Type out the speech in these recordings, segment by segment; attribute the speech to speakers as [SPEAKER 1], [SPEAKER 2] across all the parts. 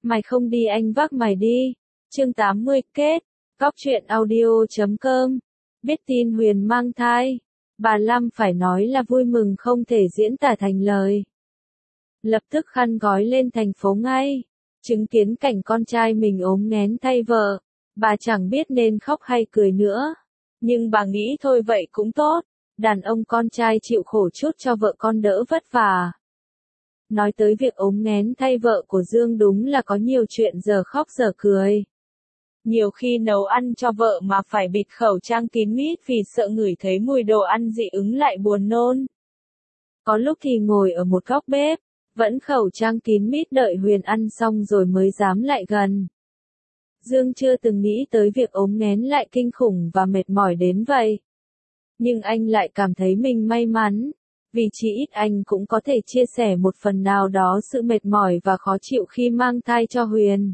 [SPEAKER 1] Mày không đi anh vác mày đi. Chương 80 kết. Góc truyện audio.com. Biết tin Huyền mang thai. Bà Lâm phải nói là vui mừng không thể diễn tả thành lời. Lập tức khăn gói lên thành phố ngay. Chứng kiến cảnh con trai mình ốm nghén thay vợ. Bà chẳng biết nên khóc hay cười nữa. Nhưng bà nghĩ thôi vậy cũng tốt. Đàn ông con trai chịu khổ chút cho vợ con đỡ vất vả. Nói tới việc ốm nghén thay vợ của Dương đúng là có nhiều chuyện giờ khóc giờ cười. Nhiều khi nấu ăn cho vợ mà phải bịt khẩu trang kín mít vì sợ ngửi thấy mùi đồ ăn dị ứng lại buồn nôn. Có lúc thì ngồi ở một góc bếp, vẫn khẩu trang kín mít đợi Huyền ăn xong rồi mới dám lại gần. Dương chưa từng nghĩ tới việc ốm nghén lại kinh khủng và mệt mỏi đến vậy. Nhưng anh lại cảm thấy mình may mắn, vì chỉ ít anh cũng có thể chia sẻ một phần nào đó sự mệt mỏi và khó chịu khi mang thai cho Huyền.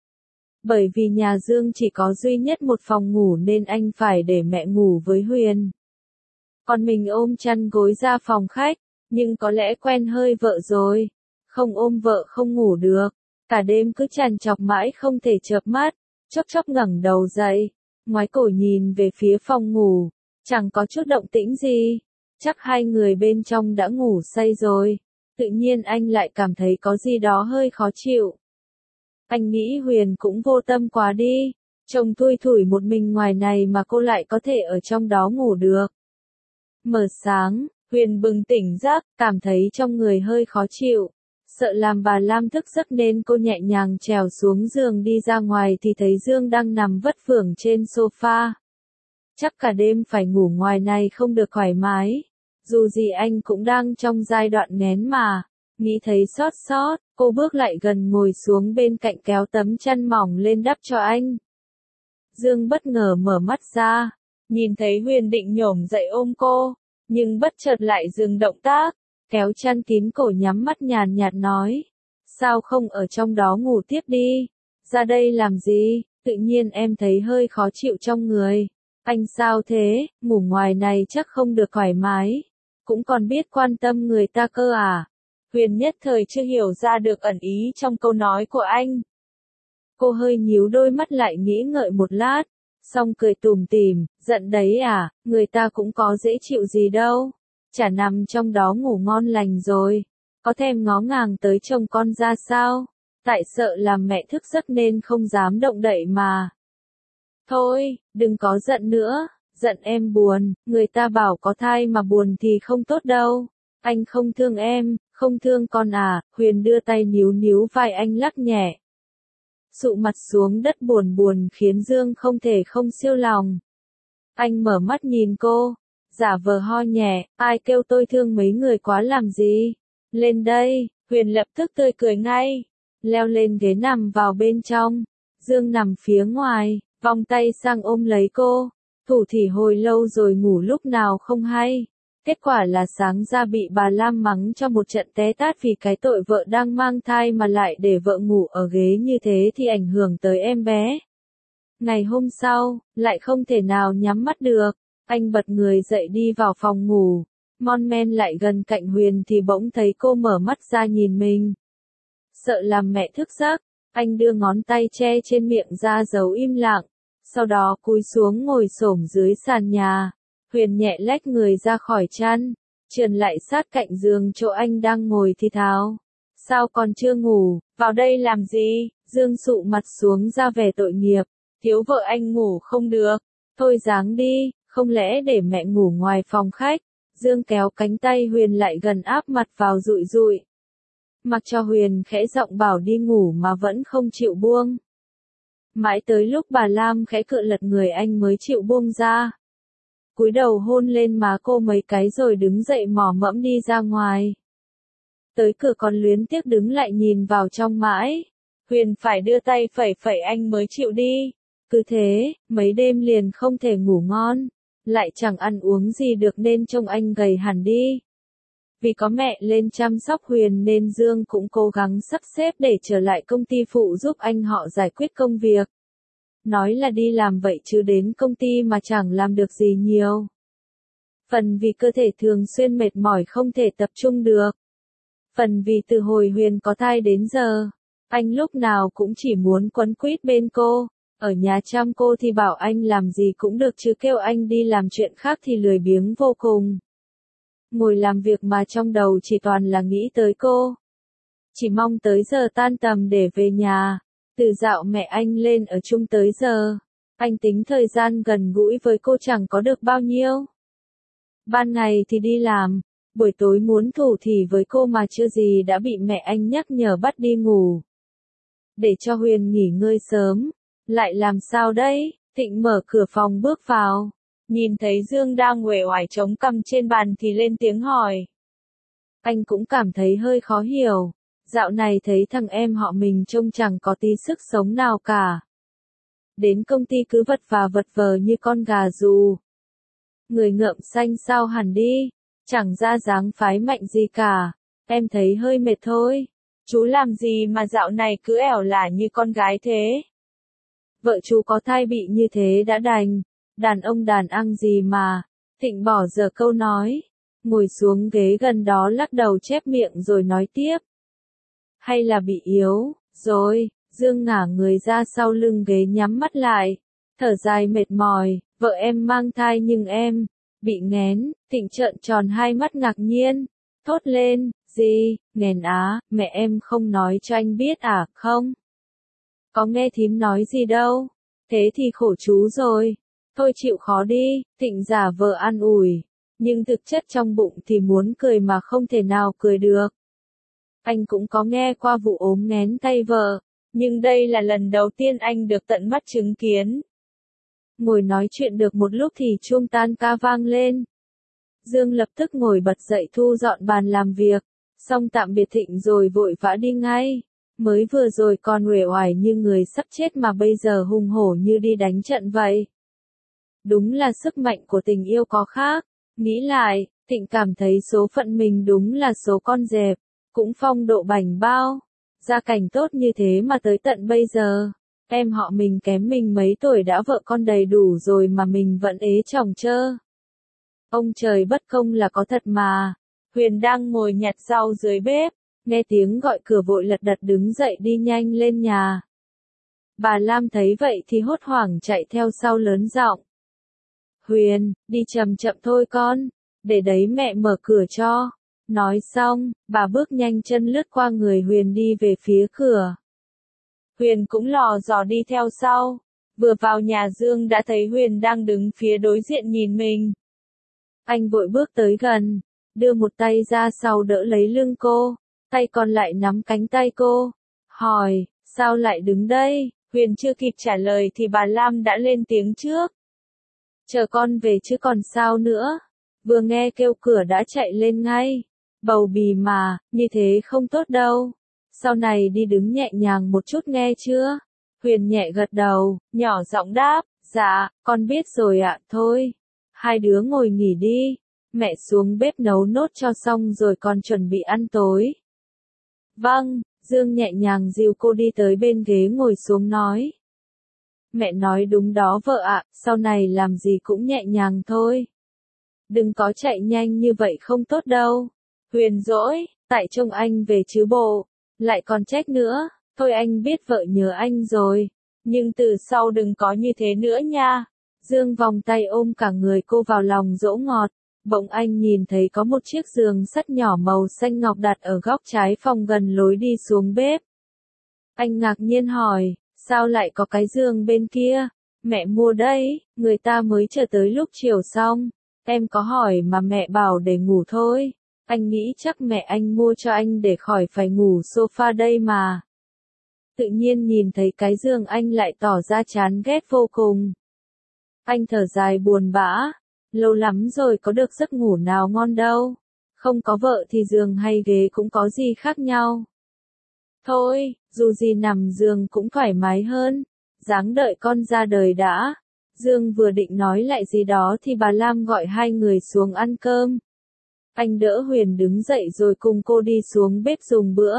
[SPEAKER 1] Bởi vì nhà Dương chỉ có duy nhất một phòng ngủ nên anh phải để mẹ ngủ với Huyền. Còn mình ôm chăn gối ra phòng khách, nhưng có lẽ quen hơi vợ rồi. Không ôm vợ không ngủ được, cả đêm cứ trằn trọc mãi không thể chợp mắt, chốc chốc ngẩng đầu dậy, ngoái cổ nhìn về phía phòng ngủ, chẳng có chút động tĩnh gì, chắc hai người bên trong đã ngủ say rồi. Tự nhiên anh lại cảm thấy có gì đó hơi khó chịu. Anh nghĩ Huyền cũng vô tâm quá đi, chồng thui thủi một mình ngoài này mà cô lại có thể ở trong đó ngủ được. Mở sáng, Huyền bừng tỉnh giấc, cảm thấy trong người hơi khó chịu. Sợ làm bà Lam thức giấc nên cô nhẹ nhàng trèo xuống giường đi ra ngoài thì thấy Dương đang nằm vất vưởng trên sofa. Chắc cả đêm phải ngủ ngoài này không được thoải mái. Dù gì anh cũng đang trong giai đoạn nghén mà. Nghĩ thấy xót xót, cô bước lại gần ngồi xuống bên cạnh kéo tấm chăn mỏng lên đắp cho anh. Dương bất ngờ mở mắt ra, nhìn thấy Huyền định nhổm dậy ôm cô, nhưng bất chợt lại dừng động tác, kéo chăn kín cổ nhắm mắt nhàn nhạt nói. Sao không ở trong đó ngủ tiếp đi? Ra đây làm gì? Tự nhiên em thấy hơi khó chịu trong người. Anh sao thế? Ngủ ngoài này chắc không được thoải mái. Cũng còn biết quan tâm người ta cơ à? Huyền nhất thời chưa hiểu ra được ẩn ý trong câu nói của anh. Cô hơi nhíu đôi mắt lại nghĩ ngợi một lát, xong cười tủm tỉm, giận đấy à, người ta cũng có dễ chịu gì đâu. Chả nằm trong đó ngủ ngon lành rồi. Có thèm ngó ngàng tới chồng con ra sao? Tại sợ làm mẹ thức giấc nên không dám động đậy mà. Thôi, đừng có giận nữa, giận em buồn, người ta bảo có thai mà buồn thì không tốt đâu. Anh không thương em, không thương con à? Huyền đưa tay níu níu vai anh lắc nhẹ. Sụ mặt xuống đất buồn buồn khiến Dương không thể không siêu lòng. Anh mở mắt nhìn cô, giả vờ ho nhẹ, ai kêu tôi thương mấy người quá làm gì? Lên đây, Huyền lập tức tươi cười ngay, leo lên ghế nằm vào bên trong. Dương nằm phía ngoài, vòng tay sang ôm lấy cô, thủ thỉ hồi lâu rồi ngủ lúc nào không hay. Kết quả là sáng ra bị bà Lam mắng cho một trận té tát vì cái tội vợ đang mang thai mà lại để vợ ngủ ở ghế như thế thì ảnh hưởng tới em bé. Ngày hôm sau, lại không thể nào nhắm mắt được, anh bật người dậy đi vào phòng ngủ, mon men lại gần cạnh Huyền thì bỗng thấy cô mở mắt ra nhìn mình. Sợ làm mẹ thức giấc, anh đưa ngón tay che trên miệng ra giấu im lặng, sau đó cúi xuống ngồi xổm dưới sàn nhà. Huyền nhẹ lách người ra khỏi chăn, trườn lại sát cạnh giường chỗ anh đang ngồi thì thào. Sao còn chưa ngủ, vào đây làm gì? Dương sụ mặt xuống ra vẻ tội nghiệp, thiếu vợ anh ngủ không được. Thôi ráng đi, không lẽ để mẹ ngủ ngoài phòng khách? Dương kéo cánh tay Huyền lại gần áp mặt vào dụi dụi. Mặc cho Huyền khẽ giọng bảo đi ngủ mà vẫn không chịu buông. Mãi tới lúc bà Lam khẽ cựa lật người anh mới chịu buông ra. Cúi đầu hôn lên má cô mấy cái rồi đứng dậy mỏ mẫm đi ra ngoài. Tới cửa còn luyến tiếc đứng lại nhìn vào trong mãi. Huyền phải đưa tay phẩy phẩy anh mới chịu đi. Cứ thế, mấy đêm liền không thể ngủ ngon. Lại chẳng ăn uống gì được nên trông anh gầy hẳn đi. Vì có mẹ lên chăm sóc Huyền nên Dương cũng cố gắng sắp xếp để trở lại công ty phụ giúp anh họ giải quyết công việc. Nói là đi làm vậy chứ đến công ty mà chẳng làm được gì nhiều. Phần vì cơ thể thường xuyên mệt mỏi không thể tập trung được. Phần vì từ hồi Huyền có thai đến giờ, Anh lúc nào cũng chỉ muốn quấn quýt bên cô, ở nhà chăm cô thì bảo anh làm gì cũng được chứ kêu anh đi làm chuyện khác thì lười biếng vô cùng. Ngồi làm việc mà trong đầu chỉ toàn là nghĩ tới cô. Chỉ mong tới giờ tan tầm để về nhà. Từ dạo mẹ anh lên ở chung tới giờ, anh tính thời gian gần gũi với cô chẳng có được bao nhiêu. Ban ngày thì đi làm, buổi tối muốn thủ thỉ với cô mà chưa gì đã bị mẹ anh nhắc nhở bắt đi ngủ. Để cho Huyền nghỉ ngơi sớm, lại làm sao đấy? Thịnh mở cửa phòng bước vào, nhìn thấy Dương đang uể oải chống cằm trên bàn thì lên tiếng hỏi. Anh cũng cảm thấy hơi khó hiểu, dạo này thấy thằng em họ mình trông chẳng có tí sức sống nào cả. Đến công ty cứ vật và vật vờ như con gà rù. Người ngợm xanh sao hẳn đi, chẳng ra dáng phái mạnh gì cả, em thấy hơi mệt thôi. Chú làm gì mà dạo này cứ ẻo lả như con gái thế? Vợ chú có thai bị như thế đã đành, đàn ông đàn ăn gì mà. Thịnh bỏ dở câu nói, ngồi xuống ghế gần đó lắc đầu chép miệng rồi nói tiếp. Hay là bị yếu, rồi, Dương ngả người ra sau lưng ghế nhắm mắt lại, thở dài mệt mỏi, vợ em mang thai nhưng em, bị nghén. Thịnh trợn tròn hai mắt ngạc nhiên, thốt lên, gì, nghén á, mẹ em không nói cho anh biết à, không? Có nghe thím nói gì đâu, thế thì khổ chú rồi, thôi chịu khó đi. Thịnh giả vờ an ủi, nhưng thực chất trong bụng thì muốn cười mà không thể nào cười được. Anh cũng có nghe qua vụ ốm nghén tay vợ, nhưng đây là lần đầu tiên anh được tận mắt chứng kiến. Ngồi nói chuyện được một lúc thì chuông tan ca vang lên. Dương lập tức ngồi bật dậy thu dọn bàn làm việc, xong tạm biệt Thịnh rồi vội vã đi ngay. Mới vừa rồi còn uể oải như người sắp chết mà bây giờ hùng hổ như đi đánh trận vậy. Đúng là sức mạnh của tình yêu có khác. Nghĩ lại, Thịnh cảm thấy số phận mình đúng là số con dẹp, cũng phong độ bảnh bao. Gia cảnh tốt như thế mà tới tận bây giờ, em họ mình kém mình mấy tuổi đã vợ con đầy đủ rồi mà mình vẫn ế chồng chơ. Ông trời bất công là có thật mà. Huyền đang ngồi nhặt rau dưới bếp, nghe tiếng gọi cửa vội lật đật đứng dậy đi nhanh lên nhà. Bà Lam thấy vậy thì hốt hoảng chạy theo sau lớn giọng. Huyền, đi chậm chậm thôi con, để đấy mẹ mở cửa cho. Nói xong, bà bước nhanh chân lướt qua người Huyền đi về phía cửa. Huyền cũng lò dò đi theo sau. Vừa vào nhà Dương đã thấy Huyền đang đứng phía đối diện nhìn mình. Anh vội bước tới gần, đưa một tay ra sau đỡ lấy lưng cô, tay còn lại nắm cánh tay cô. Hỏi, sao lại đứng đây? Huyền chưa kịp trả lời thì bà Lam đã lên tiếng trước. Chờ con về chứ còn sao nữa. Vừa nghe kêu cửa đã chạy lên ngay. Bầu bì mà, như thế không tốt đâu. Sau này đi đứng nhẹ nhàng một chút nghe chưa? Huyền nhẹ gật đầu, nhỏ giọng đáp, dạ, con biết rồi ạ, thôi. Hai đứa ngồi nghỉ đi. Mẹ xuống bếp nấu nốt cho xong rồi còn chuẩn bị ăn tối. Vâng, Dương nhẹ nhàng dìu cô đi tới bên ghế ngồi xuống nói. Mẹ nói đúng đó vợ ạ, sau này làm gì cũng nhẹ nhàng thôi. Đừng có chạy nhanh như vậy không tốt đâu. Huyền dỗi, tại trông anh về chứ bộ, lại còn trách nữa, thôi anh biết vợ nhớ anh rồi, nhưng từ sau đừng có như thế nữa nha. Dương vòng tay ôm cả người cô vào lòng dỗ ngọt, bỗng anh nhìn thấy có một chiếc giường sắt nhỏ màu xanh ngọc đặt ở góc trái phòng gần lối đi xuống bếp. Anh ngạc nhiên hỏi, sao lại có cái giường bên kia? Mẹ mua đấy, người ta mới chờ tới lúc chiều xong, em có hỏi mà mẹ bảo để ngủ thôi. Anh nghĩ chắc mẹ anh mua cho anh để khỏi phải ngủ sofa đây mà. Tự nhiên nhìn thấy cái giường anh lại tỏ ra chán ghét vô cùng. Anh thở dài buồn bã, lâu lắm rồi có được giấc ngủ nào ngon đâu. Không có vợ thì giường hay ghế cũng có gì khác nhau. Thôi, dù gì nằm giường cũng thoải mái hơn, ráng đợi con ra đời đã. Dương vừa định nói lại gì đó thì bà Lam gọi hai người xuống ăn cơm. Anh đỡ Huyền đứng dậy rồi cùng cô đi xuống bếp dùng bữa.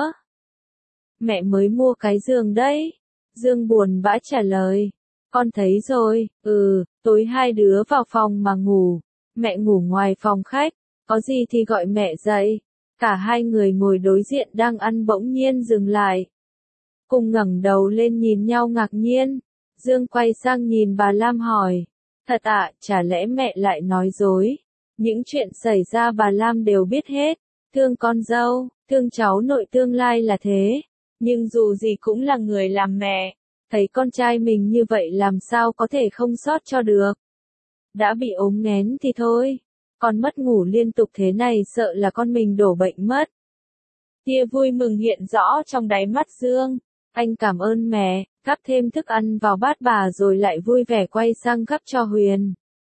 [SPEAKER 1] Mẹ mới mua cái giường đấy. Dương buồn bã trả lời. Con thấy rồi, tối hai đứa vào phòng mà ngủ. Mẹ ngủ ngoài phòng khách, có gì thì gọi mẹ dậy. Cả hai người ngồi đối diện đang ăn bỗng nhiên dừng lại. Cùng ngẩng đầu lên nhìn nhau ngạc nhiên. Dương quay sang nhìn bà Lam hỏi. Thật ạ, chả lẽ mẹ lại nói dối? Những chuyện xảy ra bà Lam đều biết hết. Thương con dâu, thương cháu nội tương lai là thế. Nhưng dù gì cũng là người làm mẹ. Thấy con trai mình như vậy làm sao có thể không sót cho được. Đã bị ốm nghén thì thôi. Còn mất ngủ liên tục thế này sợ là con mình đổ bệnh mất. Tia vui mừng hiện rõ trong đáy mắt Dương. Anh cảm ơn mẹ, gắp thêm thức ăn vào bát bà rồi lại vui vẻ quay sang gắp cho Huyền.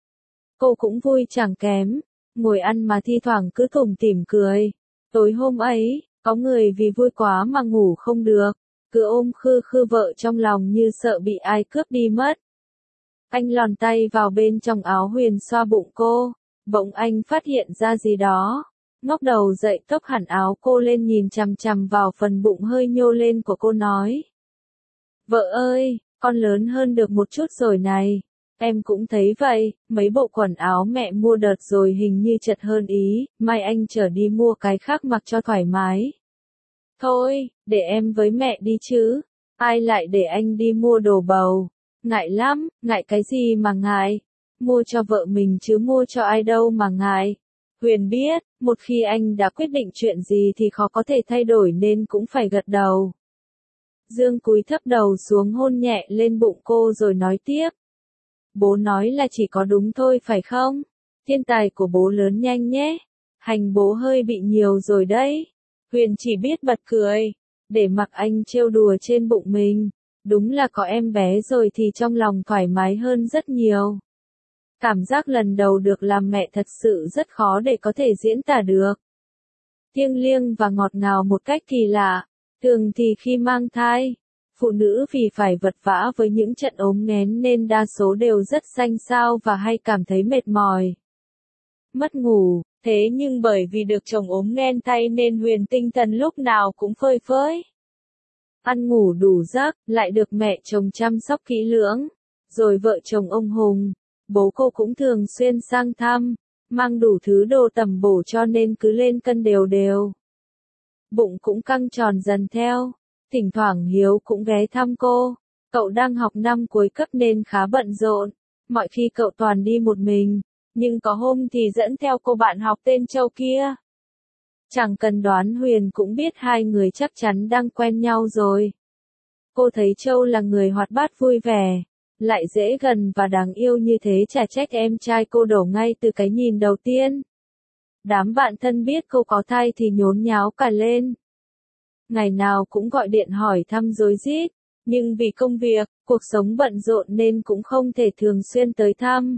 [SPEAKER 1] Cô cũng vui chẳng kém, ngồi ăn mà thi thoảng cứ tủm tỉm cười. Tối hôm ấy, có người vì vui quá mà ngủ không được, cứ ôm khư khư vợ trong lòng như sợ bị ai cướp đi mất. Anh lòn tay vào bên trong áo Huyền xoa bụng cô, bỗng anh phát hiện ra gì đó. Ngóc đầu dậy tốc hẳn áo cô lên nhìn chằm chằm vào phần bụng hơi nhô lên của cô nói. Vợ ơi, con lớn hơn được một chút rồi này. Em cũng thấy vậy, mấy bộ quần áo mẹ mua đợt rồi hình như chật hơn ý, mai anh chở đi mua cái khác mặc cho thoải mái. Thôi, để em với mẹ đi chứ, ai lại để anh đi mua đồ bầu. Ngại lắm, ngại cái gì mà ngại, mua cho vợ mình chứ mua cho ai đâu mà ngại. Huyền biết, một khi anh đã quyết định chuyện gì thì khó có thể thay đổi nên cũng phải gật đầu. Dương cúi thấp đầu xuống hôn nhẹ lên bụng cô rồi nói tiếp. Bố nói là chỉ có đúng thôi phải không? Thiên tài của bố lớn nhanh nhé. Hành bố hơi bị nhiều rồi đấy. Huyền chỉ biết bật cười. Để mặc anh trêu đùa trên bụng mình. Đúng là có em bé rồi thì trong lòng thoải mái hơn rất nhiều. Cảm giác lần đầu được làm mẹ thật sự rất khó để có thể diễn tả được. Thiêng liêng và ngọt ngào một cách kỳ lạ. Thường thì khi mang thai, phụ nữ vì phải vật vã với những trận ốm nghén nên đa số đều rất xanh xao và hay cảm thấy mệt mỏi. Mất ngủ, thế nhưng bởi vì được chồng ốm nghén thay nên Huyền tinh thần lúc nào cũng phơi phới. Ăn ngủ đủ giấc, lại được mẹ chồng chăm sóc kỹ lưỡng. Rồi vợ chồng ông Hùng, bố cô cũng thường xuyên sang thăm, mang đủ thứ đồ tầm bổ cho nên cứ lên cân đều đều. Bụng cũng căng tròn dần theo, thỉnh thoảng Hiếu cũng ghé thăm cô. Cậu đang học năm cuối cấp nên khá bận rộn, mọi khi cậu toàn đi một mình, nhưng có hôm thì dẫn theo cô bạn học tên Châu kia. Chẳng cần đoán Huyền cũng biết hai người chắc chắn đang quen nhau rồi. Cô thấy Châu là người hoạt bát vui vẻ, lại dễ gần và đáng yêu như thế chả trách em trai cô đổ ngay từ cái nhìn đầu tiên. Đám bạn thân biết cô có thai thì nhốn nháo cả lên. Ngày nào cũng gọi điện hỏi thăm rối rít, nhưng vì công việc, cuộc sống bận rộn nên cũng không thể thường xuyên tới thăm.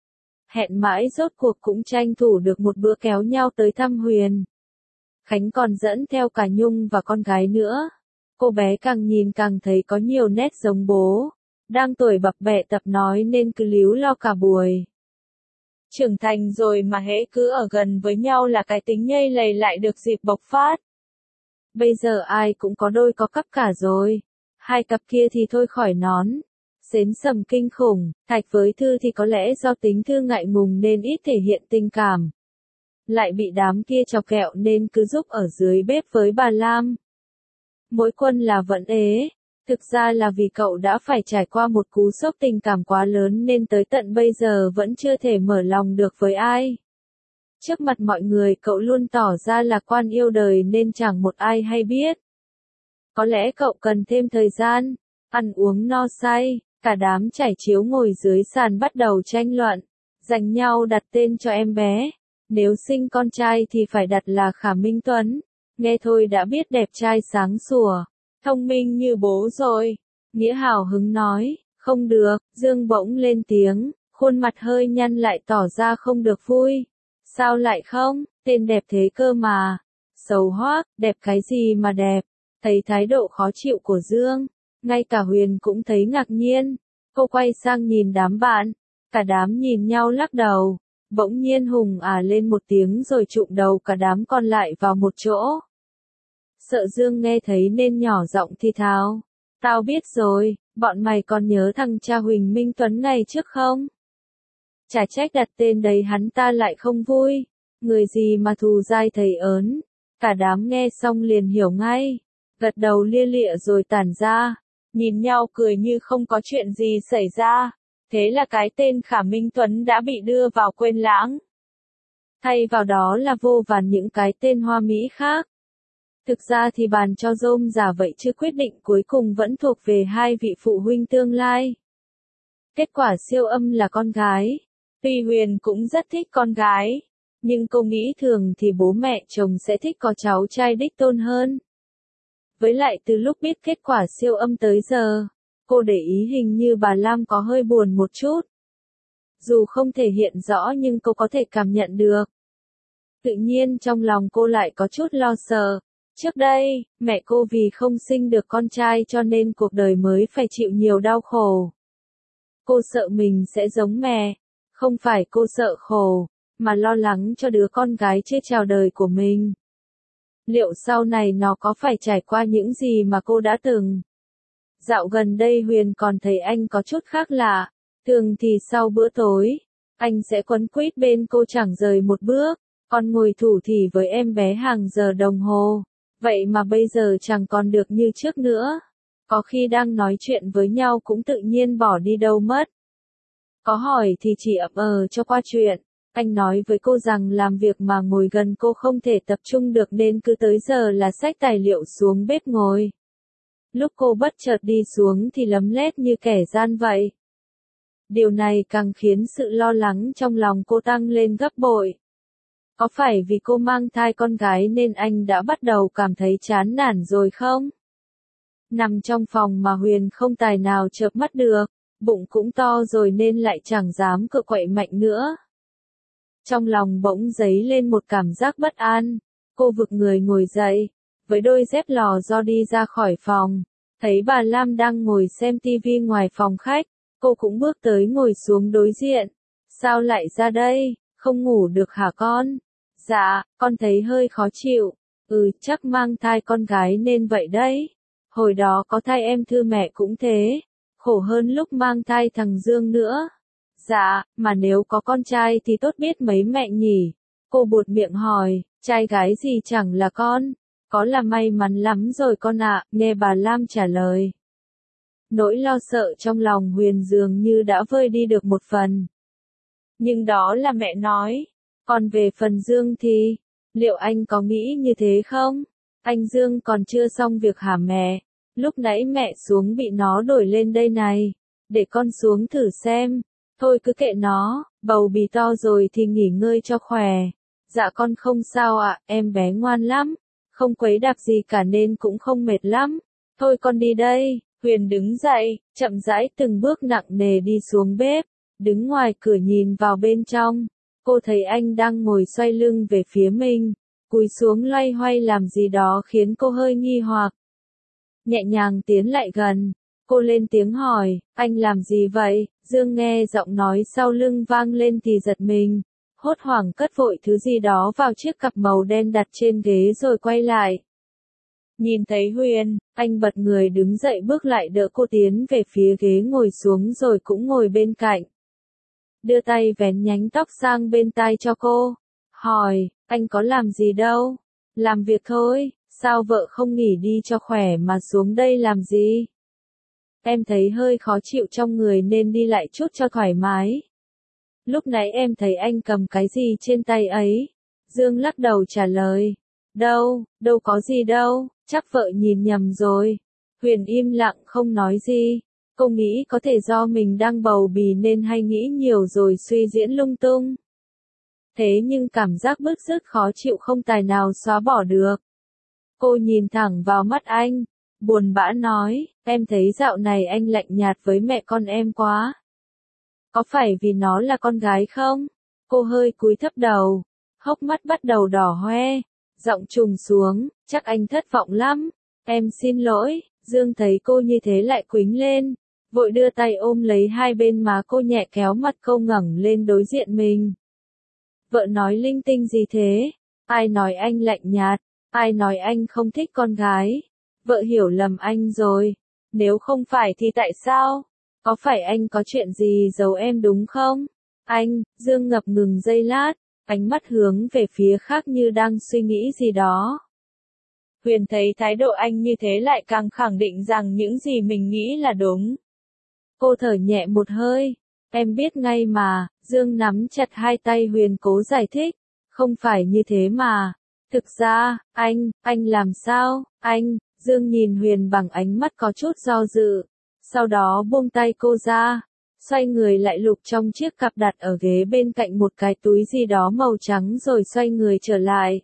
[SPEAKER 1] Hẹn mãi rốt cuộc cũng tranh thủ được một bữa kéo nhau tới thăm Huyền. Khánh còn dẫn theo cả Nhung và con gái nữa. Cô bé càng nhìn càng thấy có nhiều nét giống bố. Đang tuổi bập bẹ tập nói nên cứ líu lo cả buổi. Trưởng thành rồi mà hễ cứ ở gần với nhau là cái tính nhây lầy lại được dịp bộc phát. Bây giờ ai cũng có đôi có cặp cả rồi. Hai cặp kia thì thôi khỏi nón. Xến sầm kinh khủng, Thạch với Thư thì có lẽ do tính Thư ngại ngùng nên ít thể hiện tình cảm. Lại bị đám kia chọc kẹo nên cứ giúp ở dưới bếp với bà Lam. Mỗi Quân là vẫn ế. Thực ra là vì cậu đã phải trải qua một cú sốc tình cảm quá lớn nên tới tận bây giờ vẫn chưa thể mở lòng được với ai. Trước mặt mọi người cậu luôn tỏ ra là quan yêu đời nên chẳng một ai hay biết. Có lẽ cậu cần thêm thời gian, ăn uống no say, cả đám trải chiếu ngồi dưới sàn bắt đầu tranh luận, giành nhau đặt tên cho em bé. Nếu sinh con trai thì phải đặt là Khả Minh Tuấn, nghe thôi đã biết đẹp trai sáng sủa, thông minh như bố rồi. Nghĩa hào hứng nói, không được, Dương bỗng lên tiếng, khuôn mặt hơi nhăn lại tỏ ra không được vui. Sao lại không, tên đẹp thế cơ mà. Xấu hoác, đẹp cái gì mà đẹp. Thấy thái độ khó chịu của Dương, ngay cả Huyền cũng thấy ngạc nhiên. Cô quay sang nhìn đám bạn, cả đám nhìn nhau lắc đầu. Bỗng nhiên Hùng lên một tiếng rồi trụm đầu cả đám còn lại vào một chỗ. Sợ Dương nghe thấy nên nhỏ giọng thì thào. Tao biết rồi, bọn mày còn nhớ thằng cha Huỳnh Minh Tuấn ngày trước không? Chả trách đặt tên đấy hắn ta lại không vui. Người gì mà thù dai thầy ớn. Cả đám nghe xong liền hiểu ngay. gật đầu lia lịa rồi tản ra, nhìn nhau cười như không có chuyện gì xảy ra. Thế là cái tên Khả Minh Tuấn đã bị đưa vào quên lãng. Thay vào đó là vô vàn những cái tên hoa mỹ khác. Thực ra thì bàn cho rôm giả vậy chứ quyết định cuối cùng vẫn thuộc về hai vị phụ huynh tương lai. Kết quả siêu âm là con gái. Tuy Huyền cũng rất thích con gái, nhưng cô nghĩ thường thì bố mẹ chồng sẽ thích có cháu trai đích tôn hơn. Với lại từ lúc biết kết quả siêu âm tới giờ, cô để ý hình như bà Lam có hơi buồn một chút. Dù không thể hiện rõ nhưng cô có thể cảm nhận được. Tự nhiên trong lòng cô lại có chút lo sợ. Trước đây, mẹ cô vì không sinh được con trai cho nên cuộc đời mới phải chịu nhiều đau khổ. Cô sợ mình sẽ giống mẹ. Không phải cô sợ khổ, mà lo lắng cho đứa con gái chưa chào đời của mình. Liệu sau này nó có phải trải qua những gì mà cô đã từng? Dạo gần đây Huyền còn thấy anh có chút khác lạ. Thường thì sau bữa tối, anh sẽ quấn quýt bên cô chẳng rời một bước, còn ngồi thủ thỉ với em bé hàng giờ đồng hồ. Vậy mà bây giờ chẳng còn được như trước nữa. Có khi đang nói chuyện với nhau cũng tự nhiên bỏ đi đâu mất. Có hỏi thì chỉ ậm cho qua chuyện. Anh nói với cô rằng làm việc mà ngồi gần cô không thể tập trung được nên cứ tới giờ là xách tài liệu xuống bếp ngồi. Lúc cô bất chợt đi xuống thì lấm lét như kẻ gian vậy. Điều này càng khiến sự lo lắng trong lòng cô tăng lên gấp bội. Có phải vì cô mang thai con gái nên anh đã bắt đầu cảm thấy chán nản rồi không? Nằm trong phòng mà Huyền không tài nào chợp mắt được, bụng cũng to rồi nên lại chẳng dám cựa quậy mạnh nữa. Trong lòng bỗng dấy lên một cảm giác bất an, cô vực người ngồi dậy, với đôi dép lò do đi ra khỏi phòng, thấy bà Lam đang ngồi xem tivi ngoài phòng khách, cô cũng bước tới ngồi xuống đối diện. Sao lại ra đây, không ngủ được hả con? Dạ, con thấy hơi khó chịu. Chắc mang thai con gái nên vậy đấy. Hồi đó có thai em Thư mẹ cũng thế. Khổ hơn lúc mang thai thằng Dương nữa. Dạ, mà nếu có con trai thì tốt biết mấy mẹ nhỉ. Cô buột miệng hỏi, trai gái gì chẳng là con. Có là may mắn lắm rồi con ạ, nghe bà Lam trả lời. Nỗi lo sợ trong lòng Huyền dường như đã vơi đi được một phần. Nhưng đó là mẹ nói. Còn về phần Dương thì, liệu anh có nghĩ như thế không? Anh Dương còn chưa xong việc hả mẹ? Lúc nãy mẹ xuống bị nó đổi lên đây này. Để con xuống thử xem. Thôi cứ kệ nó, bầu bì to rồi thì nghỉ ngơi cho khỏe. Dạ con không sao ạ, em bé ngoan lắm. Không quấy đạp gì cả nên cũng không mệt lắm. Thôi con đi đây. Huyền đứng dậy, chậm rãi từng bước nặng nề đi xuống bếp. Đứng ngoài cửa nhìn vào bên trong. Cô thấy anh đang ngồi xoay lưng về phía mình, cúi xuống loay hoay làm gì đó khiến cô hơi nghi hoặc. Nhẹ nhàng tiến lại gần, cô lên tiếng hỏi, anh làm gì vậy? Dương nghe giọng nói sau lưng vang lên thì giật mình, hốt hoảng cất vội thứ gì đó vào chiếc cặp màu đen đặt trên ghế rồi quay lại. Nhìn thấy Huyền, anh bật người đứng dậy bước lại đỡ cô tiến về phía ghế ngồi xuống rồi cũng ngồi bên cạnh. Đưa tay vén nhánh tóc sang bên tai cho cô. Hỏi, anh có làm gì đâu? Làm việc thôi, sao vợ không nghỉ đi cho khỏe mà xuống đây làm gì? Em thấy hơi khó chịu trong người nên đi lại chút cho thoải mái. Lúc nãy em thấy anh cầm cái gì trên tay ấy? Dương lắc đầu trả lời. Đâu có gì đâu, chắc vợ nhìn nhầm rồi. Huyền im lặng không nói gì. Cô nghĩ có thể do mình đang bầu bì nên hay nghĩ nhiều rồi suy diễn lung tung. Thế nhưng cảm giác bứt rứt khó chịu không tài nào xóa bỏ được. Cô nhìn thẳng vào mắt anh, buồn bã nói, em thấy dạo này anh lạnh nhạt với mẹ con em quá. Có phải vì nó là con gái không? Cô hơi cúi thấp đầu, hốc mắt bắt đầu đỏ hoe, giọng trùng xuống, chắc anh thất vọng lắm. Em xin lỗi. Dương thấy cô như thế lại quýnh lên, vội đưa tay ôm lấy hai bên má cô nhẹ kéo mặt cô ngẩng lên đối diện mình. Vợ nói linh tinh gì thế? Ai nói anh lạnh nhạt? Ai nói anh không thích con gái? Vợ hiểu lầm anh rồi. Nếu không phải thì tại sao? Có phải anh có chuyện gì giấu em đúng không? Anh, Dương ngập ngừng giây lát, ánh mắt hướng về phía khác như đang suy nghĩ gì đó. Huyền thấy thái độ anh như thế lại càng khẳng định rằng những gì mình nghĩ là đúng. Cô thở nhẹ một hơi. Em biết ngay mà, Dương nắm chặt hai tay Huyền cố giải thích. Không phải như thế mà. Thực ra, anh làm sao, Dương nhìn Huyền bằng ánh mắt có chút do dự. Sau đó buông tay cô ra. Xoay người lại lục trong chiếc cặp đặt ở ghế bên cạnh một cái túi gì đó màu trắng rồi xoay người trở lại.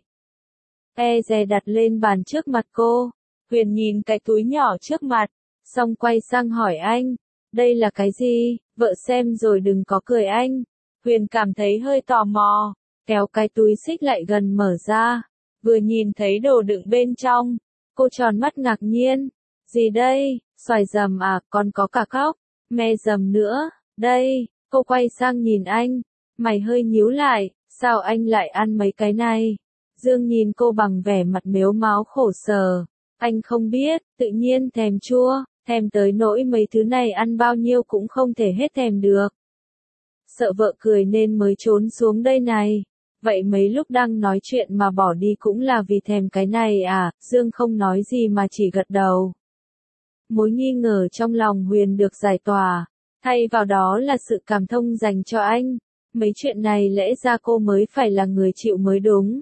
[SPEAKER 1] Dè đặt lên bàn trước mặt cô. Huyền nhìn cái túi nhỏ trước mặt, xong quay sang hỏi anh. Đây là cái gì? Vợ xem rồi đừng có cười anh. Huyền cảm thấy hơi tò mò, kéo cái túi xích lại gần mở ra. Vừa nhìn thấy đồ đựng bên trong, cô tròn mắt ngạc nhiên. Gì đây? Xoài rầm à, còn có cả cóc, me rầm nữa. Đây, cô quay sang nhìn anh. Mày hơi nhíu lại, sao anh lại ăn mấy cái này? Dương nhìn cô bằng vẻ mặt mếu máo khổ sở. Anh không biết, tự nhiên thèm chua, thèm tới nỗi mấy thứ này ăn bao nhiêu cũng không thể hết thèm được. Sợ vợ cười nên mới trốn xuống đây này. Vậy mấy lúc đang nói chuyện mà bỏ đi cũng là vì thèm cái này à? Dương không nói gì mà chỉ gật đầu. Mối nghi ngờ trong lòng Huyền được giải tỏa, thay vào đó là sự cảm thông dành cho anh. Mấy chuyện này lẽ ra cô mới phải là người chịu mới đúng.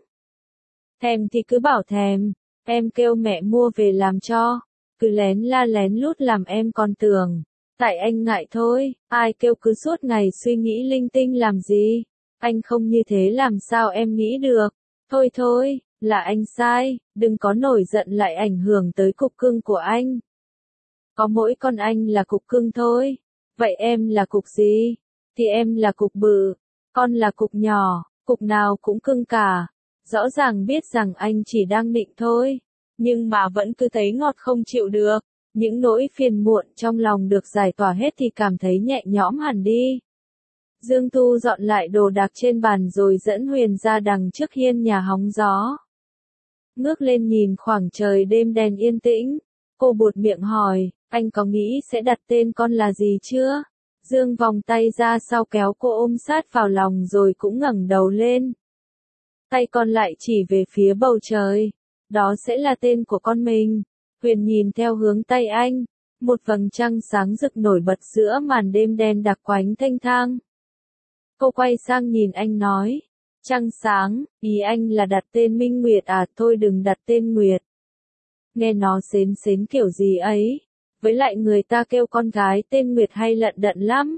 [SPEAKER 1] Thèm thì cứ bảo thèm, em kêu mẹ mua về làm cho, cứ lén la lén lút làm em còn tưởng. Tại anh ngại thôi, ai kêu cứ suốt ngày suy nghĩ linh tinh làm gì. Anh không như thế làm sao em nghĩ được. Thôi thôi, là anh sai, đừng có nổi giận lại ảnh hưởng tới cục cưng của anh. Có mỗi con anh là cục cưng thôi. Vậy em là cục gì? Thì em là cục bự, con là cục nhỏ, cục nào cũng cưng cả. Rõ ràng biết rằng anh chỉ đang định thôi, nhưng mà vẫn cứ thấy ngọt không chịu được. Những nỗi phiền muộn trong lòng được giải tỏa hết thì cảm thấy nhẹ nhõm hẳn đi. Dương thu dọn lại đồ đạc trên bàn rồi dẫn Huyền ra đằng trước hiên nhà hóng gió. Ngước lên nhìn khoảng trời đêm đen yên tĩnh, cô buột miệng hỏi, anh có nghĩ sẽ đặt tên con là gì chưa? Dương vòng tay ra sau kéo cô ôm sát vào lòng rồi cũng ngẩng đầu lên. Tay con lại chỉ về phía bầu trời. Đó sẽ là tên của con mình. Huyền nhìn theo hướng tay anh. Một vầng trăng sáng rực nổi bật giữa màn đêm đen đặc quánh thênh thang. Cô quay sang nhìn anh nói. Trăng sáng, ý anh là đặt tên Minh Nguyệt à? Thôi đừng đặt tên Nguyệt. Nghe nó xến xến kiểu gì ấy. Với lại người ta kêu con gái tên Nguyệt hay lận đận lắm.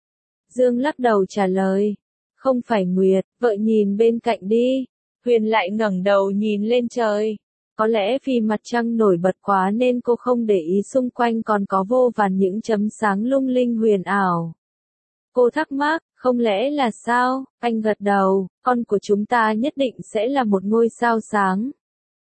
[SPEAKER 1] Dương lắc đầu trả lời. Không phải Nguyệt, vợ nhìn bên cạnh đi. Huyền lại ngẩng đầu nhìn lên trời. Có lẽ vì mặt trăng nổi bật quá nên cô không để ý xung quanh còn có vô vàn những chấm sáng lung linh huyền ảo. Cô thắc mắc, không lẽ là sao? Anh gật đầu, con của chúng ta nhất định sẽ là một ngôi sao sáng.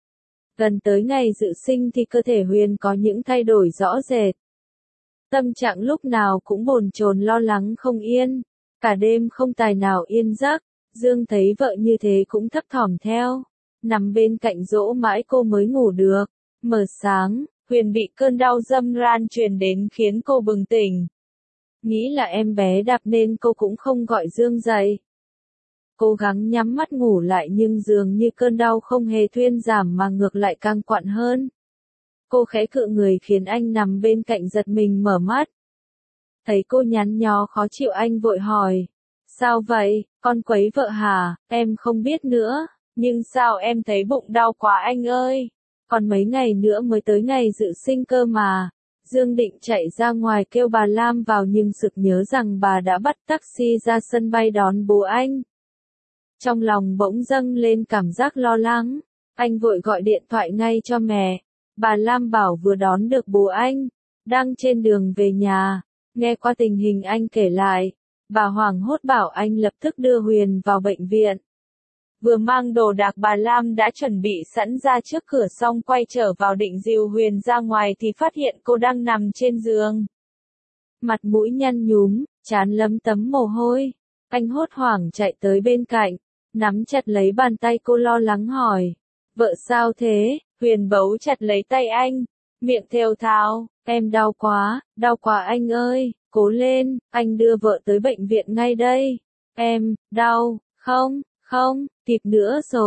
[SPEAKER 1] Gần tới ngày dự sinh thì cơ thể Huyền có những thay đổi rõ rệt. Tâm trạng lúc nào cũng bồn chồn lo lắng không yên. Cả đêm không tài nào yên giấc. Dương thấy vợ như thế cũng thấp thỏm theo. Nằm bên cạnh dỗ mãi cô mới ngủ được. Mở sáng, Huyền bị cơn đau dâm ran truyền đến khiến cô bừng tỉnh. Nghĩ là em bé đạp nên cô cũng không gọi Dương dậy. Cố gắng nhắm mắt ngủ lại nhưng dường như cơn đau không hề thuyên giảm mà ngược lại càng quặn hơn. Cô khẽ cựa người khiến anh nằm bên cạnh giật mình mở mắt. Thấy cô nhăn nhó khó chịu anh vội hỏi. Sao vậy, con quấy vợ hả? Em không biết nữa, nhưng sao em thấy bụng đau quá anh ơi? Còn mấy ngày nữa mới tới ngày dự sinh cơ mà. Dương định chạy ra ngoài kêu bà Lam vào nhưng sực nhớ rằng bà đã bắt taxi ra sân bay đón bố anh. Trong lòng bỗng dâng lên cảm giác lo lắng. Anh vội gọi điện thoại ngay cho mẹ. Bà Lam bảo vừa đón được bố anh, đang trên đường về nhà. Nghe qua tình hình anh kể lại, bà hoảng hốt bảo anh lập tức đưa Huyền vào bệnh viện. Vừa mang đồ đạc bà Lam đã chuẩn bị sẵn ra trước cửa xong quay trở vào định dìu Huyền ra ngoài thì phát hiện cô đang nằm trên giường. Mặt mũi nhăn nhúm, trán lấm tấm mồ hôi. Anh hốt hoảng chạy tới bên cạnh, nắm chặt lấy bàn tay cô lo lắng hỏi. Vợ sao thế? Huyền bấu chặt lấy tay anh, miệng thều thào, em đau quá anh ơi, cố lên, anh đưa vợ tới bệnh viện ngay đây. Em, đau, không, kịp nữa rồi.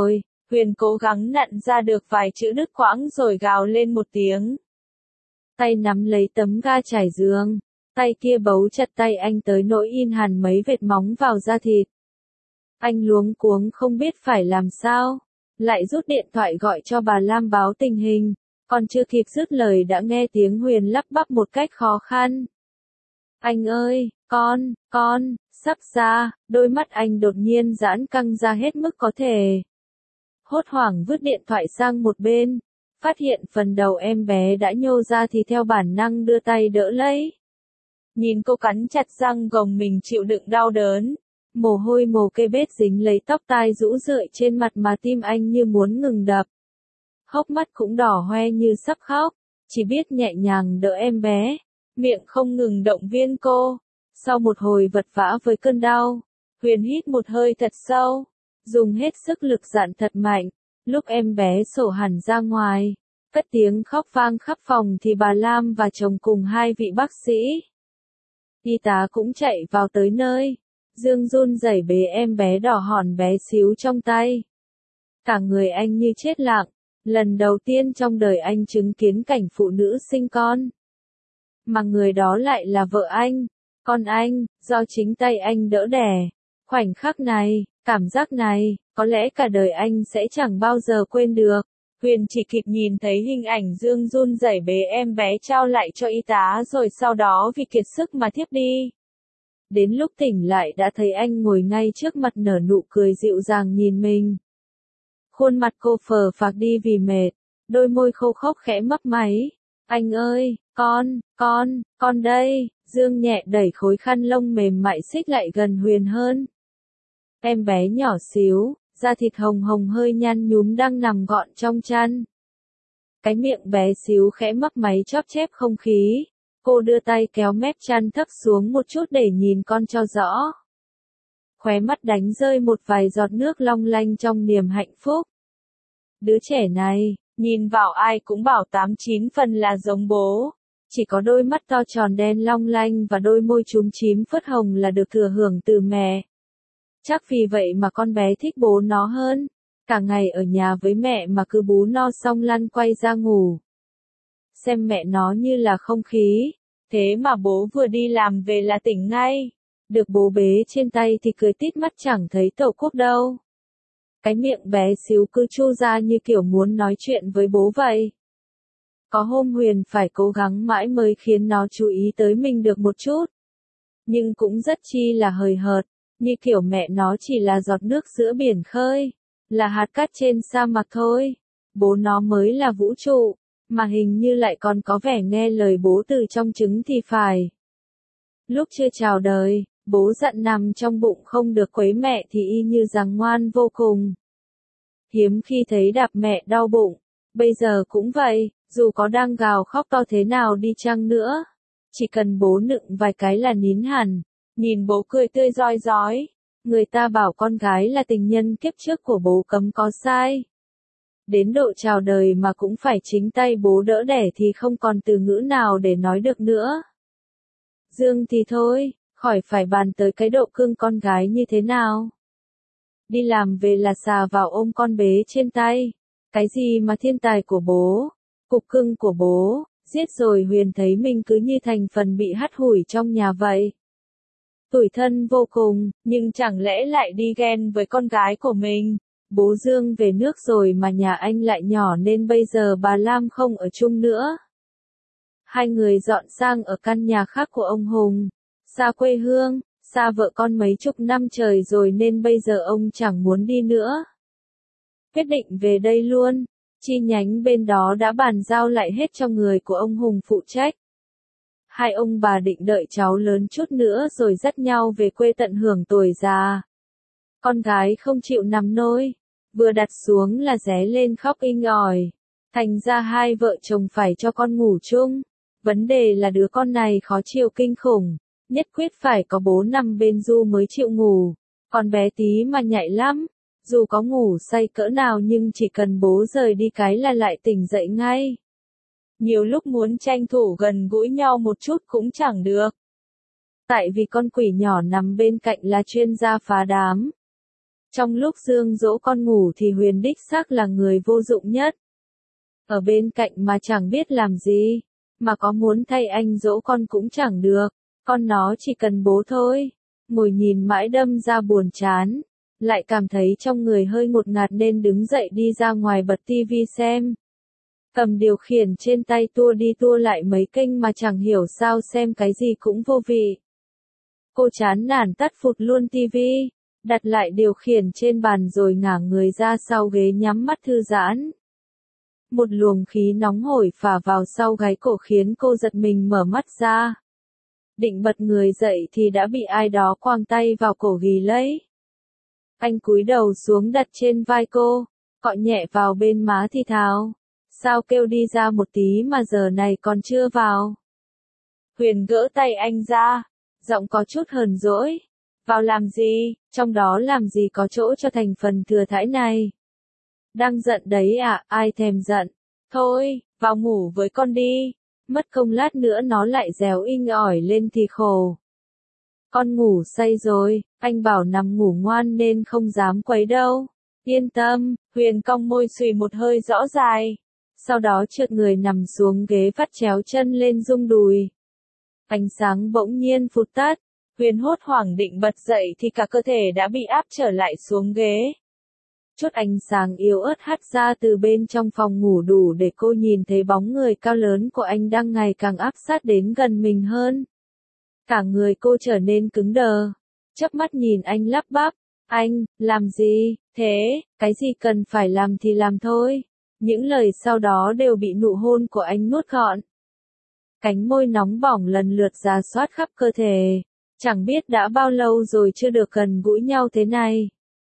[SPEAKER 1] Huyền cố gắng nặn ra được vài chữ đứt quãng rồi gào lên một tiếng. Tay nắm lấy tấm ga trải giường, tay kia bấu chặt tay anh tới nỗi in hẳn mấy vệt móng vào da thịt. Anh luống cuống không biết phải làm sao, lại rút điện thoại gọi cho bà Lam báo tình hình, còn chưa kịp dứt lời đã nghe tiếng Huyền lắp bắp một cách khó khăn. Anh ơi, con, sắp ra, đôi mắt anh đột nhiên giãn căng ra hết mức có thể. Hốt hoảng vứt điện thoại sang một bên, phát hiện phần đầu em bé đã nhô ra thì theo bản năng đưa tay đỡ lấy. Nhìn cô cắn chặt răng gồng mình chịu đựng đau đớn, mồ hôi mồ kê bết dính lấy tóc tai rũ rượi trên mặt mà tim anh như muốn ngừng đập. Hốc mắt cũng đỏ hoe như sắp khóc, chỉ biết nhẹ nhàng đỡ em bé, miệng không ngừng động viên cô. Sau một hồi vật vã với cơn đau, Huyền hít một hơi thật sâu, dùng hết sức lực dạn thật mạnh. Lúc em bé sổ hẳn ra ngoài, cất tiếng khóc vang khắp phòng thì bà Lam và chồng cùng hai vị bác sĩ, y tá cũng chạy vào tới nơi. Dương run rẩy bế em bé đỏ hòn bé xíu trong tay. Cả người anh như chết lặng, lần đầu tiên trong đời anh chứng kiến cảnh phụ nữ sinh con. Mà người đó lại là vợ anh, con anh, do chính tay anh đỡ đẻ. Khoảnh khắc này, cảm giác này, có lẽ cả đời anh sẽ chẳng bao giờ quên được. Huyền chỉ kịp nhìn thấy hình ảnh Dương run rẩy bế em bé trao lại cho y tá rồi sau đó vì kiệt sức mà thiếp đi. Đến lúc tỉnh lại đã thấy anh ngồi ngay trước mặt nở nụ cười dịu dàng nhìn mình. Khuôn mặt cô phờ phạc đi vì mệt, đôi môi khô khốc khẽ mấp máy. Anh ơi, con đây. Dương nhẹ đẩy khối khăn lông mềm mại xích lại gần Huyền hơn. Em bé nhỏ xíu, da thịt hồng hồng hơi nhăn nhúm đang nằm gọn trong chăn. Cái miệng bé xíu khẽ mấp máy chóp chép không khí. Cô đưa tay kéo mép chăn thấp xuống một chút để nhìn con cho rõ. Khóe mắt đánh rơi một vài giọt nước long lanh trong niềm hạnh phúc. Đứa trẻ này, nhìn vào ai cũng bảo 89 phần là giống bố. Chỉ có đôi mắt to tròn đen long lanh và đôi môi chúm chím phớt hồng là được thừa hưởng từ mẹ. Chắc vì vậy mà con bé thích bố nó hơn. Cả ngày ở nhà với mẹ mà cứ bú no xong lăn quay ra ngủ. Xem mẹ nó như là không khí. Thế mà bố vừa đi làm về là tỉnh ngay. Được bố bế trên tay thì cười tít mắt chẳng thấy tổ quốc đâu. Cái miệng bé xíu cứ chu ra như kiểu muốn nói chuyện với bố vậy. Có hôm Huyền phải cố gắng mãi mới khiến nó chú ý tới mình được một chút. Nhưng cũng rất chi là hời hợt, như kiểu mẹ nó chỉ là giọt nước giữa biển khơi, là hạt cát trên sa mạc thôi. Bố nó mới là vũ trụ, mà hình như lại còn có vẻ nghe lời bố từ trong trứng thì phải. Lúc chưa chào đời, bố dặn nằm trong bụng không được quấy mẹ thì y như rằng ngoan vô cùng. Hiếm khi thấy đạp mẹ đau bụng, bây giờ cũng vậy, dù có đang gào khóc to thế nào đi chăng nữa. Chỉ cần bố nựng vài cái là nín hẳn, nhìn bố cười tươi rói rói. Người ta bảo con gái là tình nhân kiếp trước của bố cấm có sai. Đến độ chào đời mà cũng phải chính tay bố đỡ đẻ thì không còn từ ngữ nào để nói được nữa. Dương thì thôi, khỏi phải bàn tới cái độ cưng con gái như thế nào. Đi làm về là xà vào ôm con bế trên tay. Cái gì mà thiên tài của bố, cục cưng của bố, giết rồi Huyền thấy mình cứ như thành phần bị hắt hủi trong nhà vậy. Tủi thân vô cùng, nhưng chẳng lẽ lại đi ghen với con gái của mình. Bố Dương về nước rồi mà nhà anh lại nhỏ nên bây giờ bà Lam không ở chung nữa. Hai người dọn sang ở căn nhà khác của ông Hùng, xa quê hương, xa vợ con mấy chục năm trời rồi nên bây giờ ông chẳng muốn đi nữa. Quyết định về đây luôn, chi nhánh bên đó đã bàn giao lại hết cho người của ông Hùng phụ trách. Hai ông bà định đợi cháu lớn chút nữa rồi dắt nhau về quê tận hưởng tuổi già. Con gái không chịu nằm nôi, vừa đặt xuống là ré lên khóc inh ỏi. Thành ra hai vợ chồng phải cho con ngủ chung. Vấn đề là đứa con này khó chịu kinh khủng, nhất quyết phải có bố nằm bên du mới chịu ngủ. Con bé tí mà nhạy lắm, dù có ngủ say cỡ nào nhưng chỉ cần bố rời đi cái là lại tỉnh dậy ngay. Nhiều lúc muốn tranh thủ gần gũi nhau một chút cũng chẳng được. Tại vì con quỷ nhỏ nằm bên cạnh là chuyên gia phá đám. Trong lúc Dương dỗ con ngủ thì Huyền đích xác là người vô dụng nhất. Ở bên cạnh mà chẳng biết làm gì, mà có muốn thay anh dỗ con cũng chẳng được, con nó chỉ cần bố thôi. Ngồi nhìn mãi đâm ra buồn chán, lại cảm thấy trong người hơi ngột ngạt nên đứng dậy đi ra ngoài bật tivi xem. Cầm điều khiển trên tay tua đi tua lại mấy kênh mà chẳng hiểu sao xem cái gì cũng vô vị. Cô chán nản tắt phụt luôn tivi, đặt lại điều khiển trên bàn rồi ngả người ra sau ghế nhắm mắt thư giãn. Một luồng khí nóng hổi phả vào sau gáy cổ khiến cô giật mình mở mắt ra. Định bật người dậy thì đã bị ai đó quàng tay vào cổ ghì lấy. Anh cúi đầu xuống đặt trên vai cô, cọ nhẹ vào bên má thì thào. Sao kêu đi ra một tí mà giờ này còn chưa vào? Huyền gỡ tay anh ra, giọng có chút hờn dỗi. Vào làm gì, trong đó làm gì có chỗ cho thành phần thừa thãi này? Đang giận đấy à, ai thèm giận. Thôi, vào ngủ với con đi, mất công lát nữa nó lại réo inh ỏi lên thì khổ. Con ngủ say rồi, anh bảo nằm ngủ ngoan nên không dám quấy đâu. Yên tâm, Huyền cong môi xùy một hơi rõ dài. Sau đó trượt người nằm xuống ghế vắt chéo chân lên rung đùi. Ánh sáng bỗng nhiên phụt tắt, Huyền hốt hoảng định bật dậy thì cả cơ thể đã bị áp trở lại xuống ghế. Chút ánh sáng yếu ớt hắt ra từ bên trong phòng ngủ đủ để cô nhìn thấy bóng người cao lớn của anh đang ngày càng áp sát đến gần mình hơn. Cả người cô trở nên cứng đờ, chớp mắt nhìn anh lắp bắp, anh, làm gì, thế, cái gì cần phải làm thì làm thôi. Những lời sau đó đều bị nụ hôn của anh nuốt gọn. Cánh môi nóng bỏng lần lượt rà soát khắp cơ thể, chẳng biết đã bao lâu rồi chưa được gần gũi nhau thế này.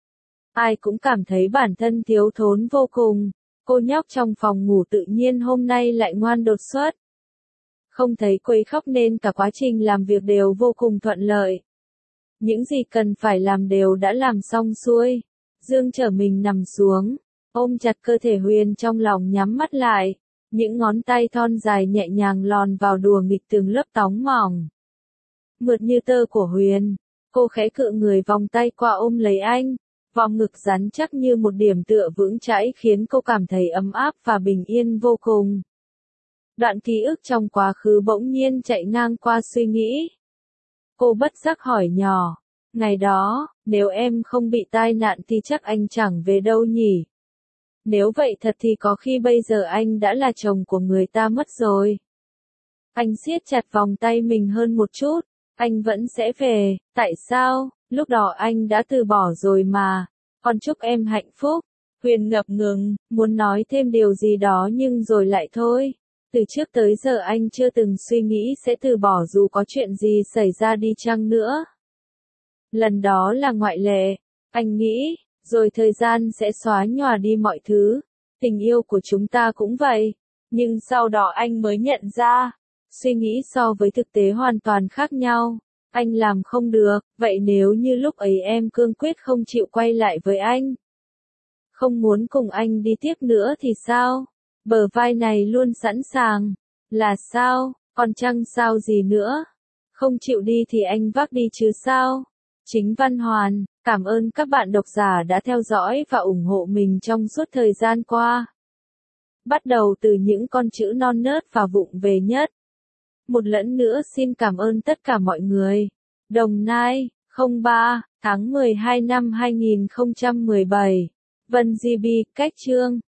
[SPEAKER 1] Ai cũng cảm thấy bản thân thiếu thốn vô cùng, cô nhóc trong phòng ngủ tự nhiên hôm nay lại ngoan đột xuất. Không thấy quấy khóc nên cả quá trình làm việc đều vô cùng thuận lợi. Những gì cần phải làm đều đã làm xong xuôi. Dương trở mình nằm xuống, ôm chặt cơ thể Huyền trong lòng nhắm mắt lại. Những ngón tay thon dài nhẹ nhàng lòn vào đùa nghịch từng lớp tóng mỏng. Mượt như tơ của Huyền, cô khẽ cựa người vòng tay qua ôm lấy anh. Vòng ngực rắn chắc như một điểm tựa vững chãi khiến cô cảm thấy ấm áp và bình yên vô cùng. Đoạn ký ức trong quá khứ bỗng nhiên chạy ngang qua suy nghĩ. Cô bất giác hỏi nhỏ, ngày đó, nếu em không bị tai nạn thì chắc anh chẳng về đâu nhỉ? Nếu vậy thật thì có khi bây giờ anh đã là chồng của người ta mất rồi. Anh siết chặt vòng tay mình hơn một chút, anh vẫn sẽ về, tại sao? Lúc đó anh đã từ bỏ rồi mà, con chúc em hạnh phúc. Huyền ngập ngừng, muốn nói thêm điều gì đó nhưng rồi lại thôi. Từ trước tới giờ anh chưa từng suy nghĩ sẽ từ bỏ dù có chuyện gì xảy ra đi chăng nữa. Lần đó là ngoại lệ, anh nghĩ, rồi thời gian sẽ xóa nhòa đi mọi thứ. Tình yêu của chúng ta cũng vậy. Nhưng sau đó anh mới nhận ra, suy nghĩ so với thực tế hoàn toàn khác nhau. Anh làm không được, vậy nếu như lúc ấy em cương quyết không chịu quay lại với anh, không muốn cùng anh đi tiếp nữa thì sao? Bờ vai này luôn sẵn sàng. Là sao? Còn chăng sao gì nữa? Không chịu đi thì anh vác đi chứ sao? Chính Văn Hoàn, cảm ơn các bạn độc giả đã theo dõi và ủng hộ mình trong suốt thời gian qua. Bắt đầu từ những con chữ non nớt và vụng về nhất. Một lần nữa xin cảm ơn tất cả mọi người. Đồng Nai, 03, tháng 12 năm 2017. Vân GB, Cách Chương.